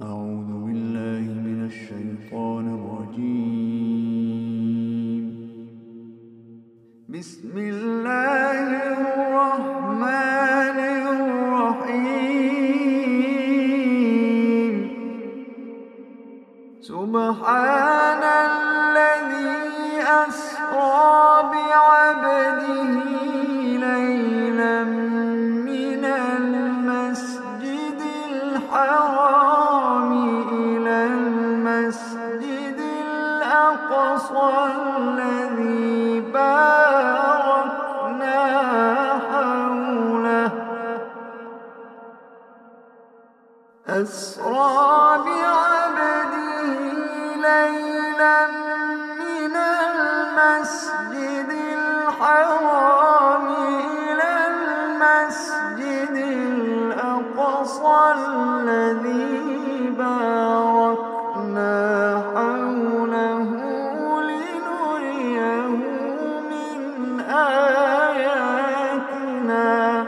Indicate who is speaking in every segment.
Speaker 1: أعوذ بالله من الشيطان الرجيم. بسم الله الرحمن الرحيم. سبحان الذي أسرى بعبده ليلا من المسجد الحرام إلى المسجد الأقصى الذي باركنا حوله. أسرى بعبده ليلا من المسجد الحرام إلى المسجد الأقصى الذي باركنا حوله لنريه من آياتنا.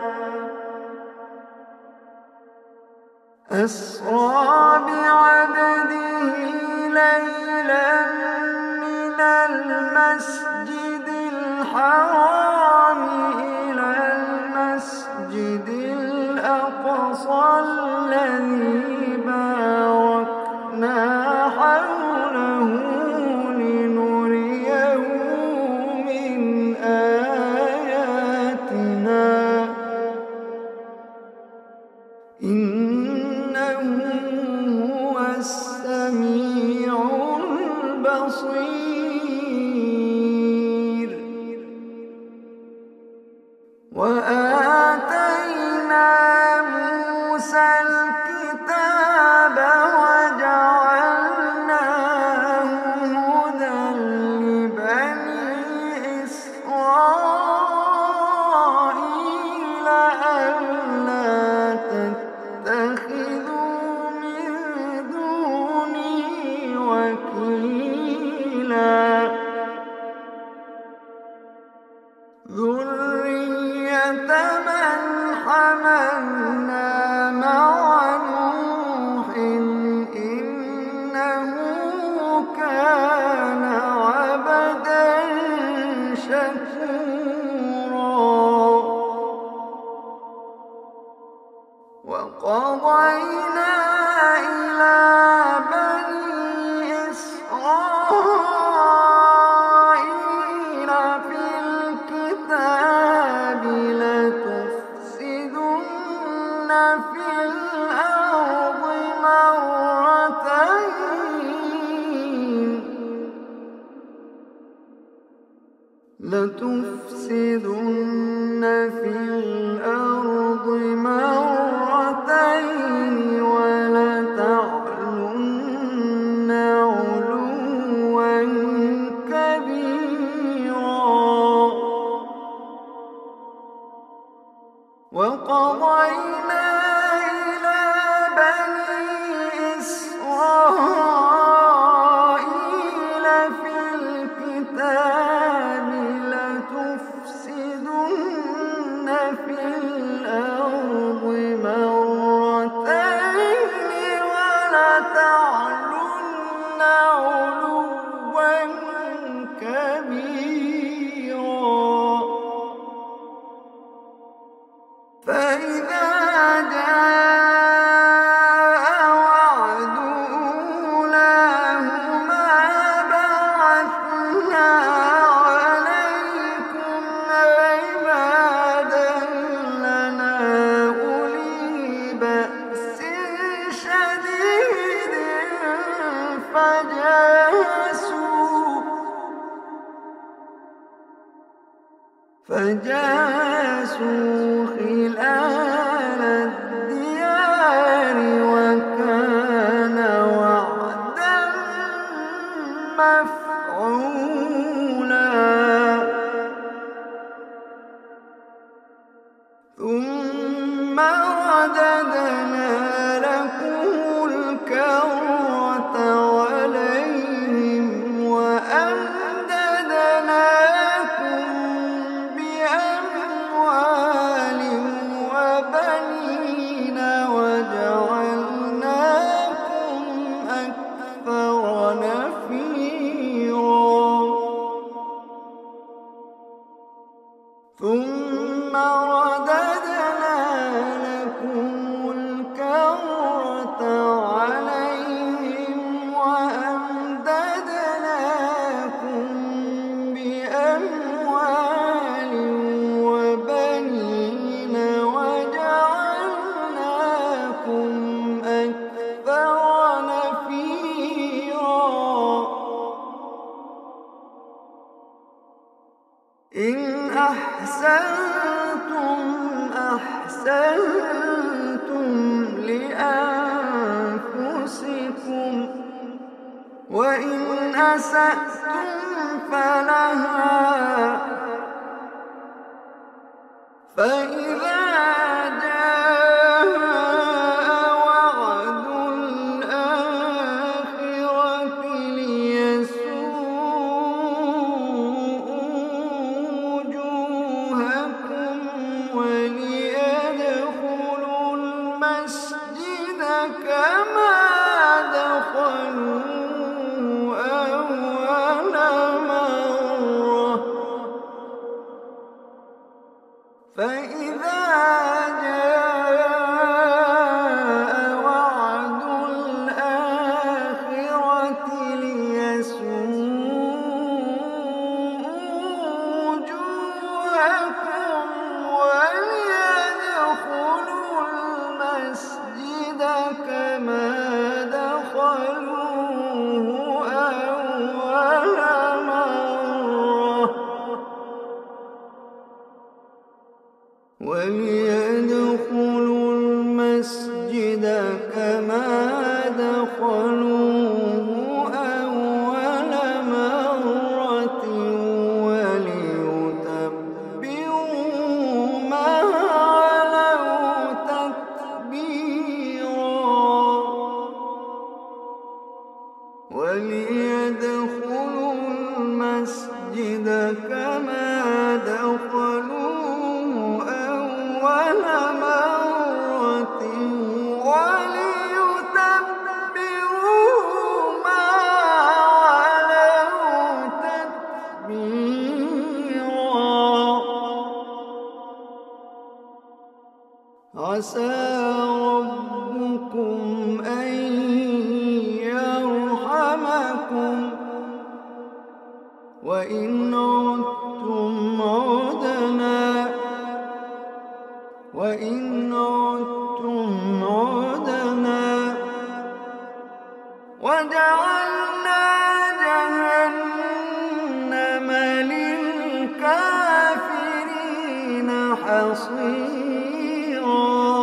Speaker 1: أسرى بعبده ليلا من المسجد الحرام إلى المسجد الأقصى الذي باركنا حوله لنريه من آياتنا. إنه هو السميع البصير. وآتينا موسى الكتاب وجعلناه هدى لبني إسرائيل ألا تتخذوا من دوني وكيلا. ذرية من حملنا مع نوح إنه كان عبدا شكورا. وقضينا إلى بني إسرائيل في الكتاب لتفسدن في الأرض مرتين. لتفسدن في الأرض مرتين ولتعلن علوا كبيرا. وقضينا إلى بني إسرائيل في الكتاب لتفسدن في الأرض مرتين ولتعلن علوا كبيرا. فإذا جاء وعد أولاهما بعثنا عليكم عبادا لنا أولي بأس شديد فجاسوا خلال الديار وكان وعدا مفعولا. ثم رددنا لكم الكرة عليهم وأمددناكم بأموال أحسنتم لأنفسكم وإن أسأتم فلها فإذا جاء وعد الآخرة ليسوءوا وجوهكم وليدخلوا المسجد كما دخلوه أول مرة فإذا جاء وعد الآخرة ليسوءوا وجوهكم وليدخلوا المسجد كما دخلوه أول مرة وليدخلوا المسجد كما دخلوه أول مرة وليتبروا ما علوا تتبيرا وليدخلوا المسجد كما دخلوه أول مرة وليتبروا ما علوا تتبيرا عسى ربكم أن يرحمكم وإن عدتم عدنا وجعلنا جهنم للكافرين حصيرا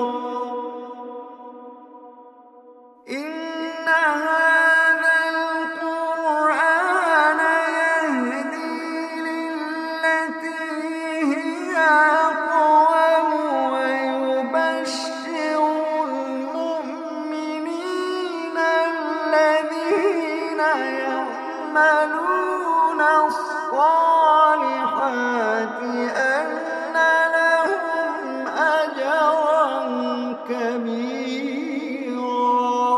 Speaker 1: إن هذا القرآن يهدي للتي هي أقوم ويبشر المؤمنين الذين يعملون الصالحات أن لهم أجرا كبيرا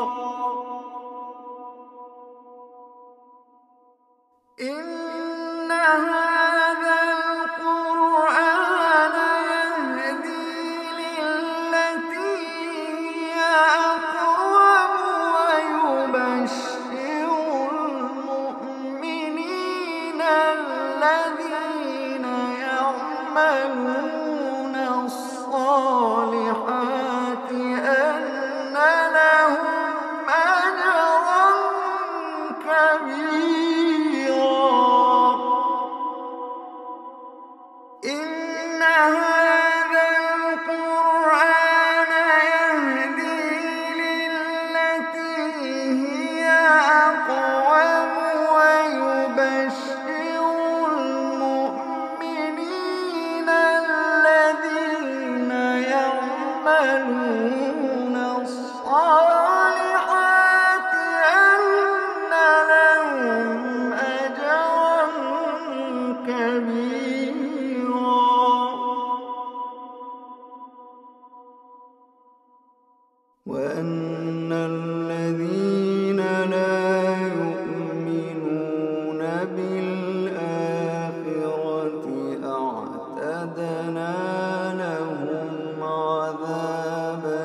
Speaker 1: إن هذا القرآن يهدي للتي هي أقوم ويبشر المؤمنين الذين يعملون الصالحات أن لهم أجرا كبيرا إن هذا القرآن يهدي للتي هي أقوم ويبشر المؤمنين الذين يعملون الصالحات أن لهم أجرا كبيرا وأن الذين لا يؤمنون بالآخرة أعتدنا لهم عذابا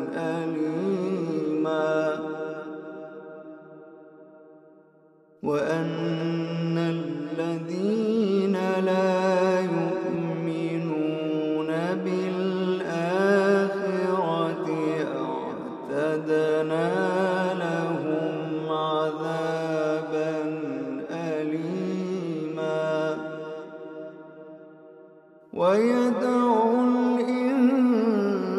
Speaker 1: أليما وأن الذين لا يؤمنون بالآخرة أعتدنا لهم عذابا أليما ويدعو الإنسان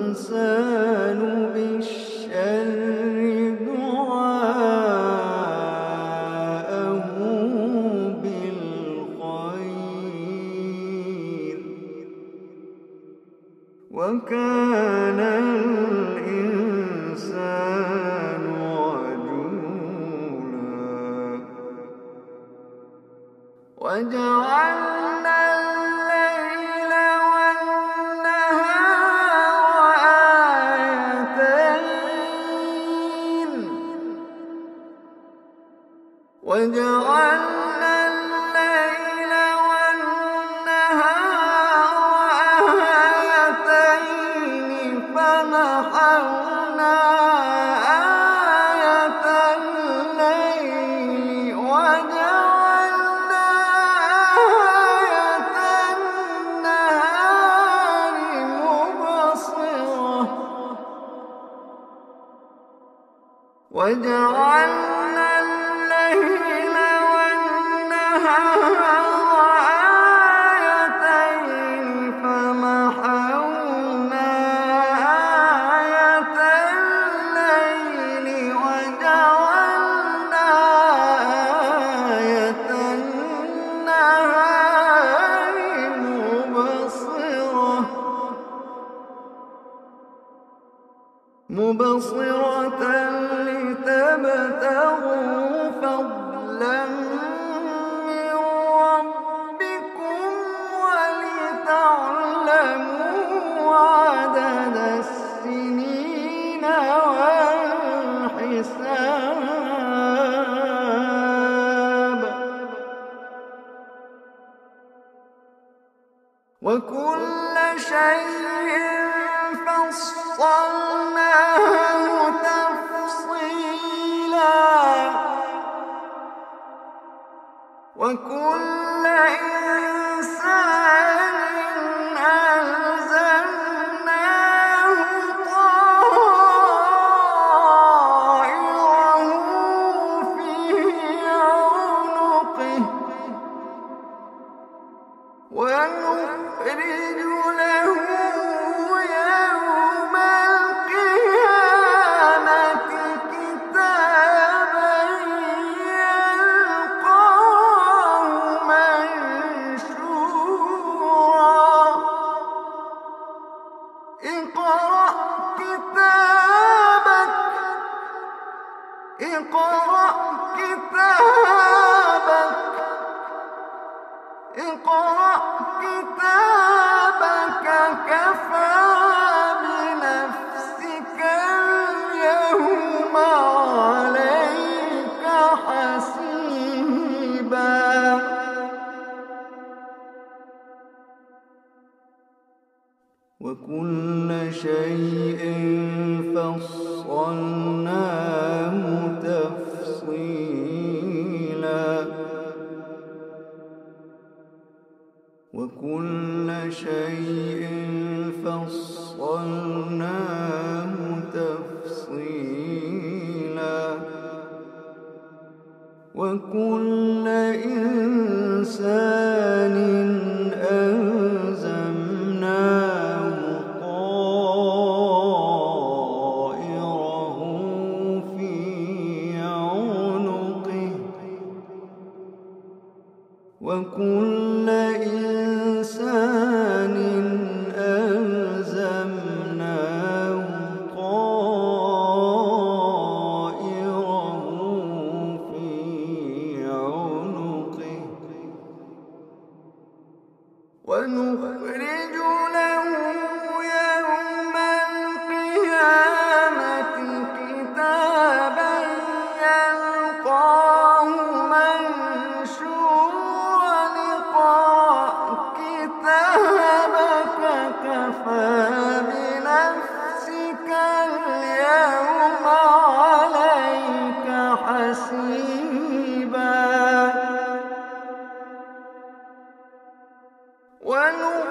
Speaker 1: وجعلنا الليل والنهار آيتين وجعلنا الليل والنهار آيتين فمحونا آية الليل وجعلنا آية النهار مبصرة وجعلنا الليل والنهار آيتين فمحونا آية الليل وجعلنا آية النهار مبصرة لتبتغوا فضلا من ربكم ولتعلموا عدد السنين والحساب وكل شيء فصلناه تفصيلا وكل إنسان ألزمناه طائره في عنقه ونخرج له يوم القيامة كتابا يلقاه منشورا اقرأ كتابك كفى بنفسك اليوم عليك حسيبا وكل شيء فصلناه تفصيلا وكل شيء فصلناه تفصيلا وكل إنسان ألزمناه طائره في عنقه وكل إنسان ألزمناه طائره في عنقه ونخرج له يوم القيامة كتابا يلقاه منشورا كتابك كفى بنفسك اليوم عليك حسيبا ونخرج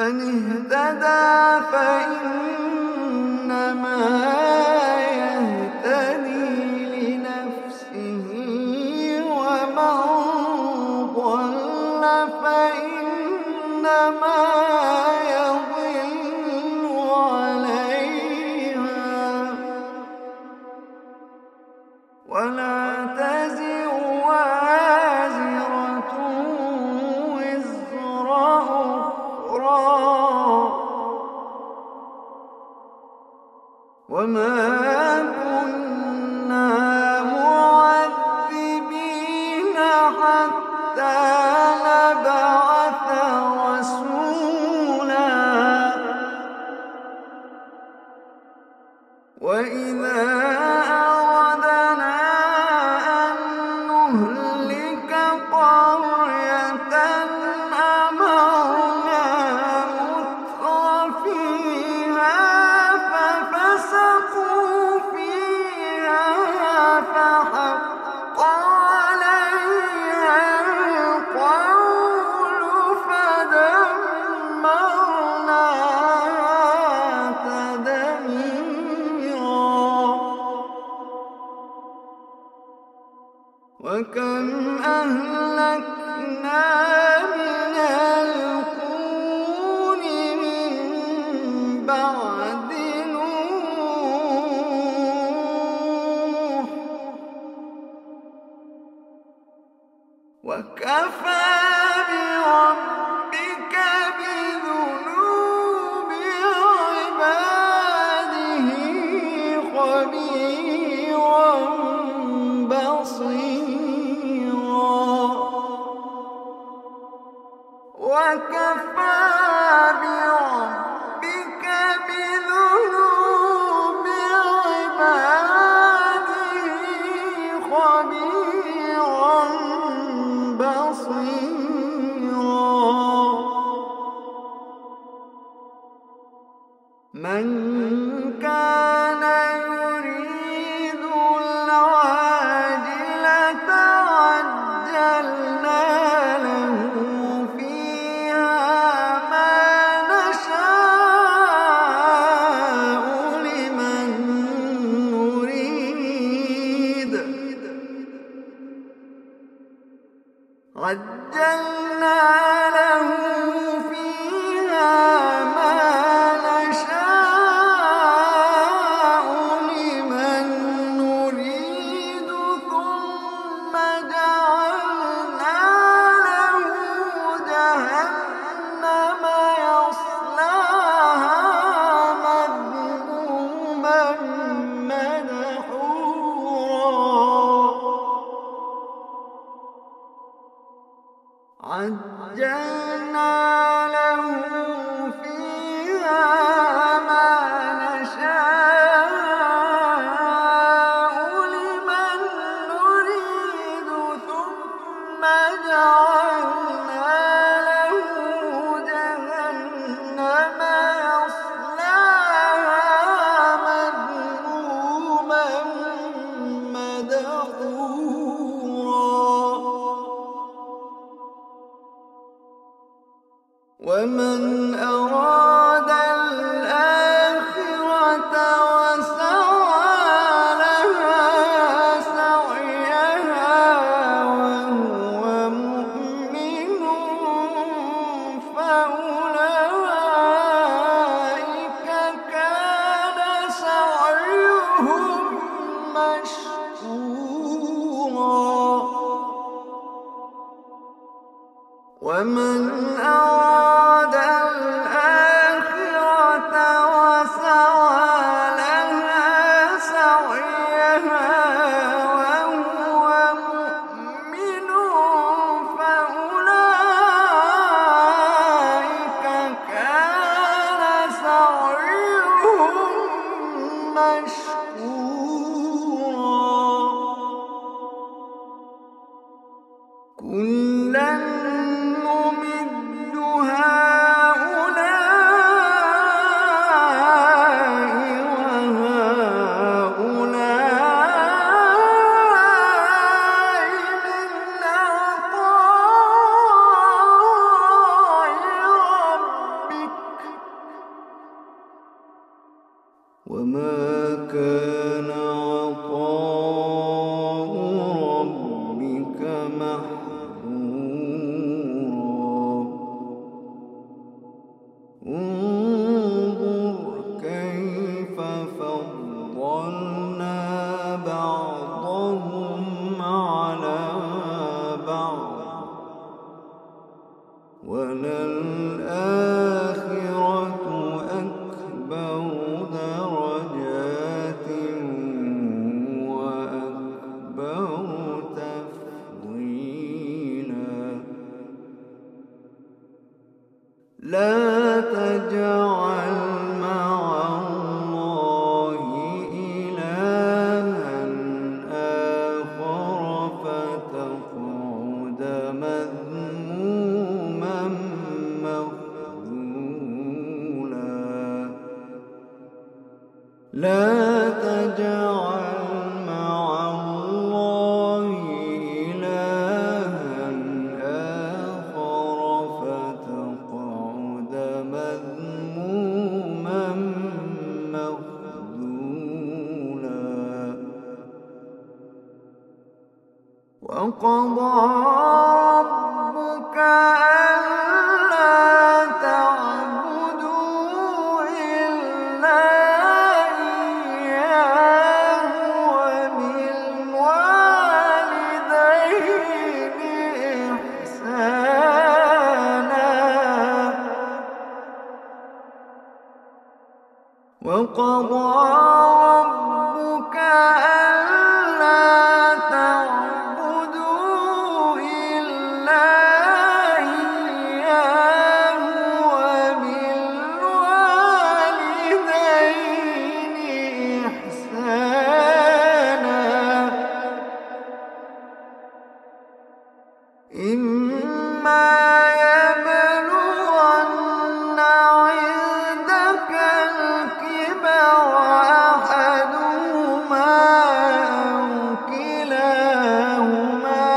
Speaker 1: من اهتدى فإنما يهتدي لنفسه ومن ضل فإنما يضل عليها ولا تزر وازرة وزر أخرى وما كنا معذبين حتى نبعث رسولا وإذا أردنا أن نهلك قرية أمرنا مترفيها ففسقوا فيها فحق عليها القول فدمرناها تدميرا وكم أهلكنا من القرون من بعد نوح وكفى بربك بذنوب عباده خبيرا بصيرا وكفى بربك بذنوب عباده خبيرا بصيرا من كان يريد العاجلة عجلنا له فيها ما نشاء لمن نريد عجلنا له فيها ما نشاء لمن نريد ثم جعلنا له جهنم يصلاها مذموما مدحورا عجلنا له فيها ما نشاء لمن نريد ثم جعلنا له جهنم يصلاها مذموما مدحورا ومن أراد الآخرة وسعى لها سعيها وهو مؤمن فأولئك كان سعيهم مشكورا ومن أراد الآخرة وسعى لها سعيها وهو مؤمن فأولئك كان سعيهم مشكورا كلا نمد وقضى ربك ألا تعبدوا إلا إياه وبالوالدين إحسانا وقضى ربك ألا تعبدوا إلا إياه وبالوالدين إحسانا إما يبلغن عندك الكبر أحدهما أو كلاهما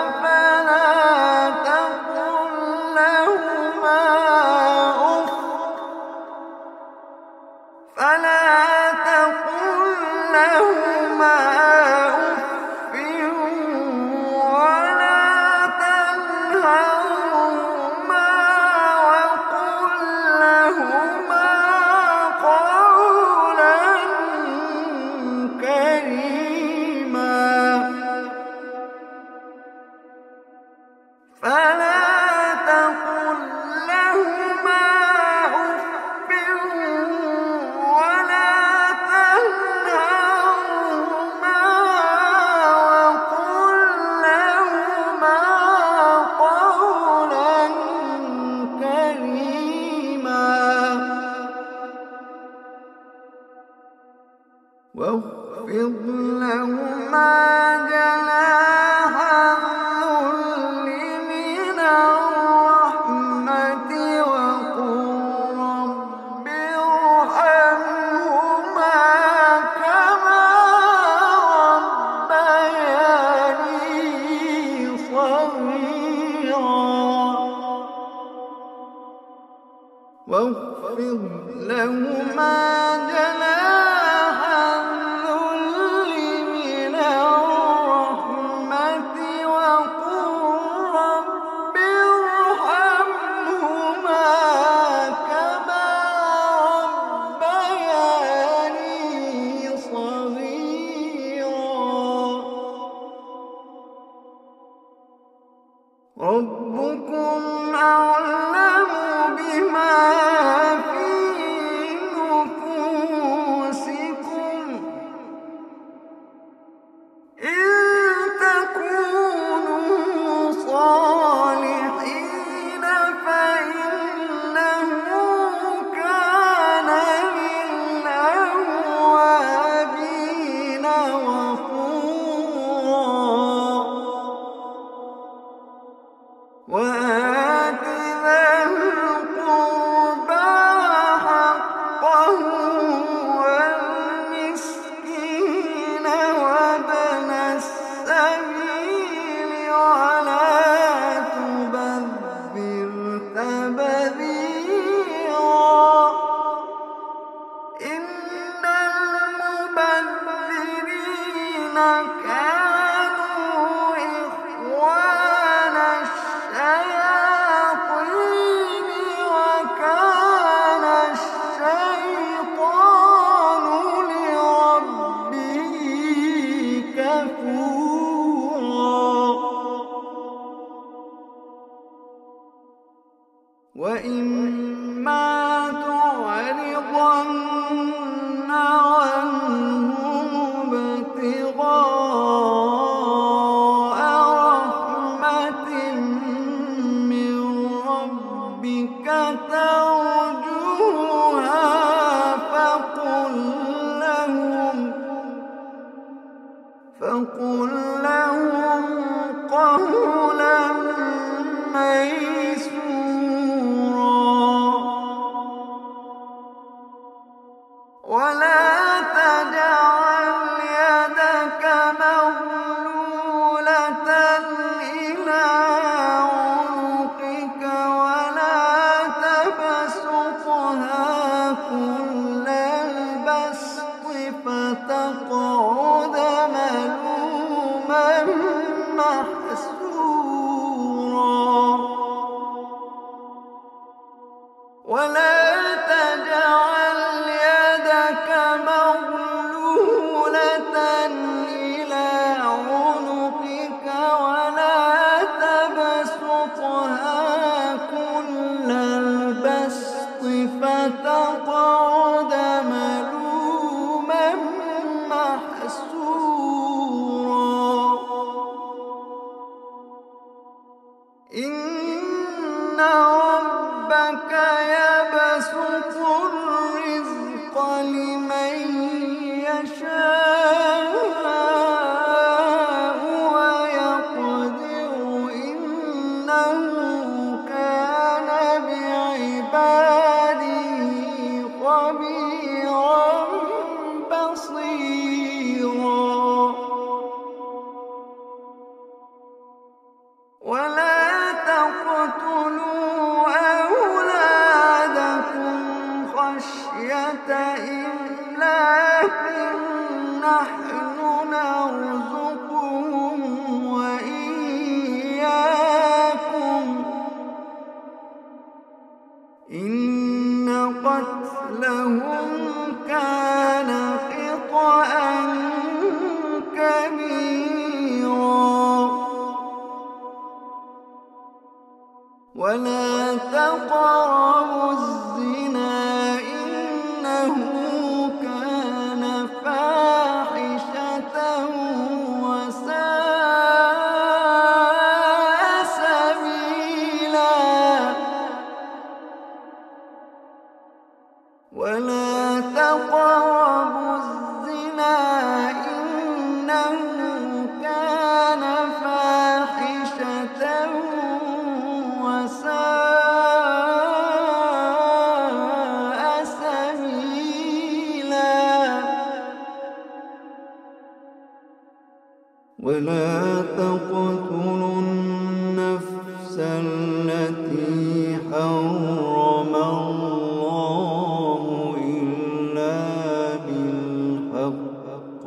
Speaker 1: فلا تقل لهما أف ولا تنهرهما وقل لهما قولا كريما فلا تقل لهما أف ولا تنهرهما وقل لهما قولا كريما واخفض لهما جناح الذل من الرحمة وقل رب ارحمهما كما ربياني صغيرا واخفض لهما جناح الذل من الرحمة وقل رب ارحمهما كما ربياني صغيرا ربكم أعلم بما في نفوسكم إن تكونوا صالحين فإنه كان للأوابين غفورا وآت ذا القربى حقه والمسكين وابن السبيل ولا تبذر تبذيرا إن المبذرين كانوا إخوان الشياطين وكان الشيطان لربه كفورا وإما تعرضن عنهم ابتغاء رحمة من ربك ترجوها فقل لهم قولا ميسورا ولا تجعل يدك مغلولة إلى عنقك ولا تبسطها كل البسط فتقعد ملوما محسورا ولا تقربوا الزنا إنه كان فاحشة وساء سبيلا ولا تقربوا الزنا إنه كان فاحشة وساء سبيلا ولا تقتلوا النفس التي حرم الله إلا بالحق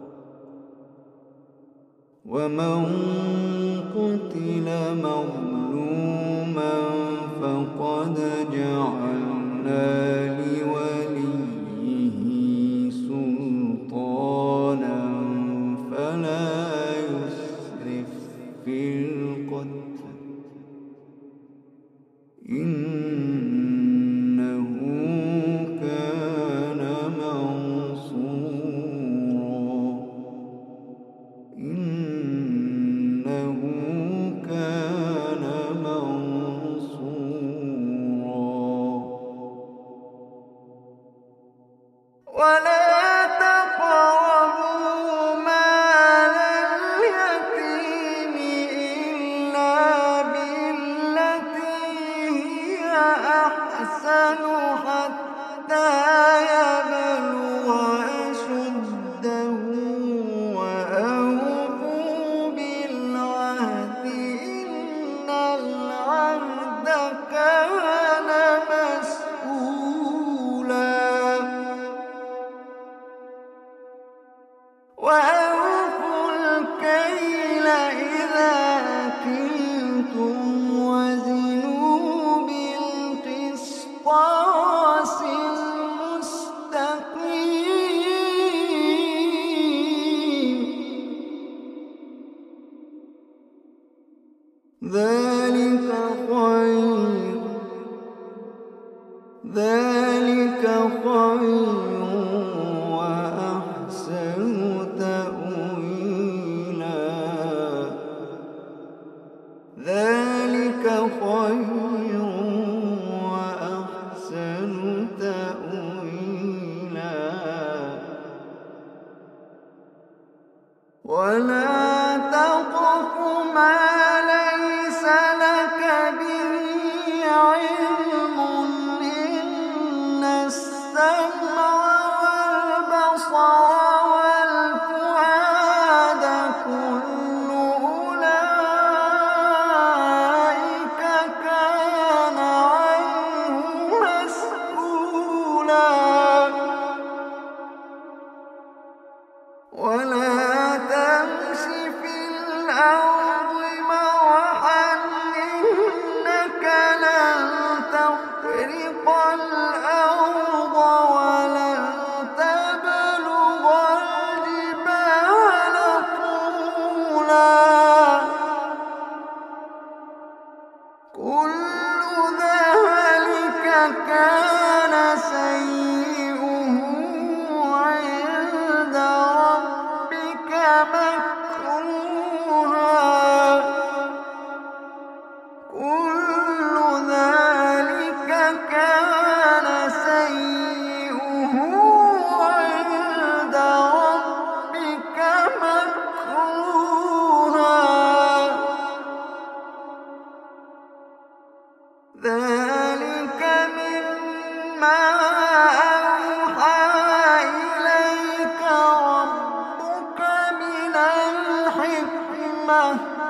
Speaker 1: ومن قتل مظلوما فقد جعلنا لوليه سلطانا فلا يسرف في القتل إنه كان منصورا إنه كان منصورا ولا تقربوا مال اليتيم إلا بالتي هي أحسن حتى يبلغ أشده وأوفوا بالعهد إن العهد كان مسؤولا وأوفوا الكيل إذا كلتم وزنوا بالقسطاس المستقيم ذلك خير وأحسن تأويلا ذلك خير وأحسن تأويلا ولا تقف ما ليس لك به علم إن السمع والبصر والفؤاد كل أولئك كان عنه مسؤولا ولا تمش في الأرض مرحا إنك لن تخرق الأرض ولن تبلغ الجبال طولا كل ذلك كان سيئه عند ربك مكروها كل ذلك كان سيئه عند ربك مكروها ذلك مما أوحى إليك ربك من الحكمة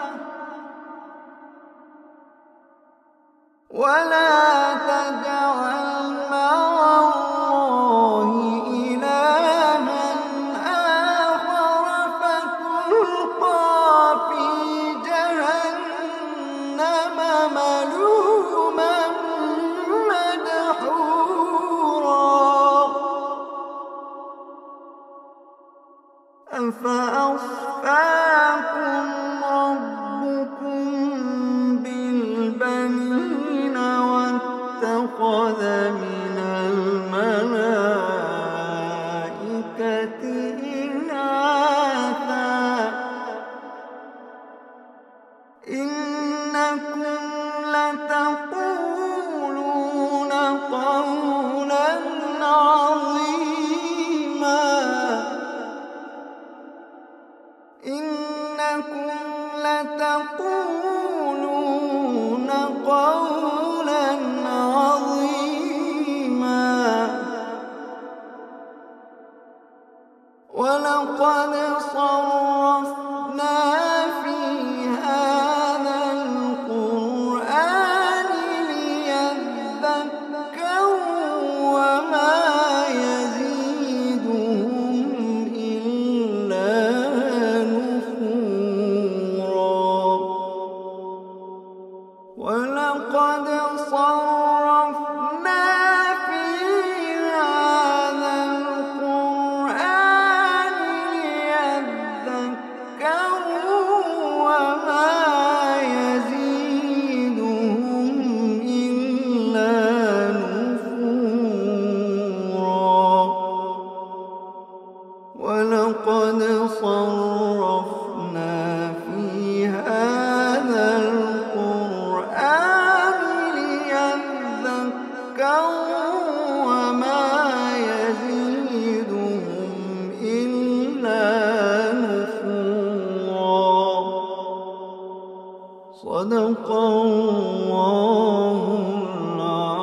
Speaker 1: ولا تجعل مع الله إلها آخر فتلقى في جهنم ملوما مدحورا أفأصفاكم ربكم بالبنين إنكم لتقولون قولا عظيما ولقد صرفنا في هذا القرآن ليذكروا وما يزيدهم إلا نفورا ولقد صرفنا في هذا القرآن ليذكروا وما يزيدهم إلا نفورا ولقد صرفنا في هذا القرآن ليذكروا وما يزيدهم إلا نفورا صدق الله العظيم.